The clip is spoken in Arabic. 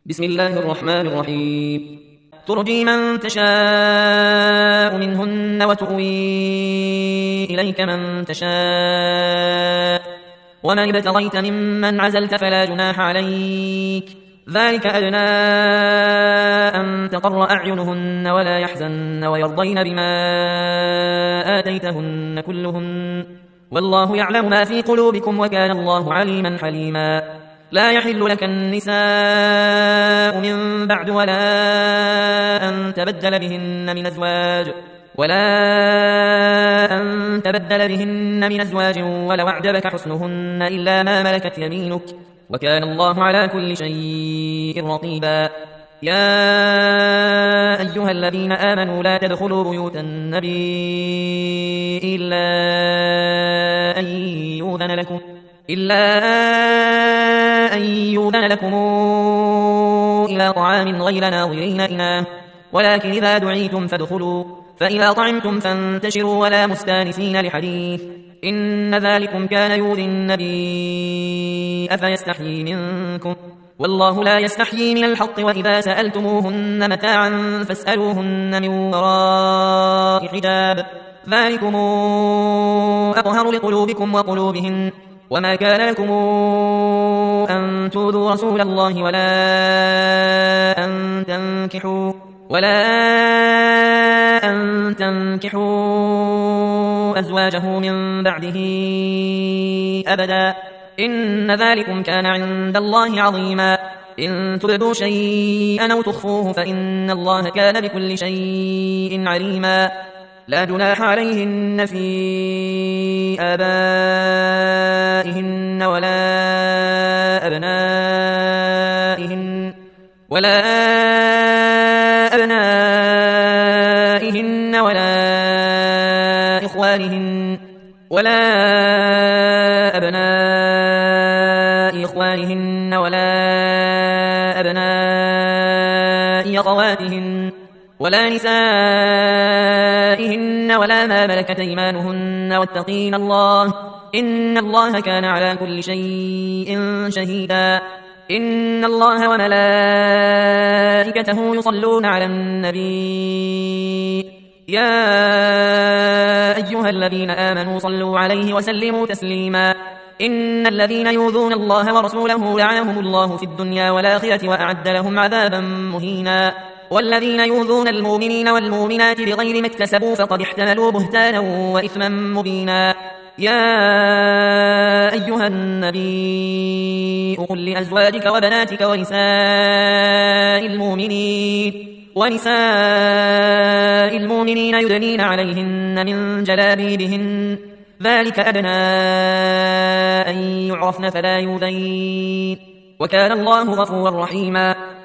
بسم الله الرحمن الرحيم. ترجي من تشاء منهن وتؤوي إليك من تشاء، ومن ابتغيت ممن عزلت فلا جناح عليك، ذلك أدنى أن تقر أعينهن ولا يحزن ويرضين بما آتيتهن كلهن، والله يعلم ما في قلوبكم وكان الله عليما حليما. لا يحل لك النساء من بعد ولا أن تبدل بهن من أزواج ولو أعجبك حسنهن إلا ما ملكت يمينك، وكان الله على كل شيء رقيبا. يا أيها الذين آمنوا لا تدخلوا بيوت النبي إلا أن يؤذن لكم إلى طعام غير ناظرين إناه، ولكن إذا دعيتم فادخلوا، فإذا طعمتم فانتشروا ولا مستانسين لحديث، إن ذلكم كان يؤذي النبي أفيستحيي منكم، والله لا يستحيي من الحق. وإذا سألتموهن متاعا فاسألوهن من وراء حجاب، ذلكم أطهر لقلوبكم وقلوبهن. وما كان لكم أن تؤذوا رسول الله ولا أن تنكحوا أزواجه من بعده أبدا، إن ذلكم كان عند الله عظيما. إن تبدوا شيئا أو تخفوه فإن الله كان بكل شيء عليما. لا جناح عليهن في آبائهن ولا أبنائهن ولا أبناء إخوانهن ولا أبناء أخواتهن ولا نسائهن ولا ما ملكت أيمانهن، واتقين الله إن الله كان على كل شيء شهيدا. إن الله وملائكته يصلون على النبي، يا أيها الذين آمنوا صلوا عليه وسلموا تسليما. إن الذين يؤذون الله ورسوله لعنهم الله في الدنيا والآخرة وأعد لهم عذابا مهينا. والذين يؤذون المؤمنين والمؤمنات بغير ما اكتسبوا فقد احتملوا بهتانا وإثما مبينا. يا أيها النبي قل لأزواجك وبناتك ونساء المؤمنين يدنين عليهن من جلابيبهن، ذلك أدنى أن يعرفن فلا يؤذين، وكان الله غفورا رحيما.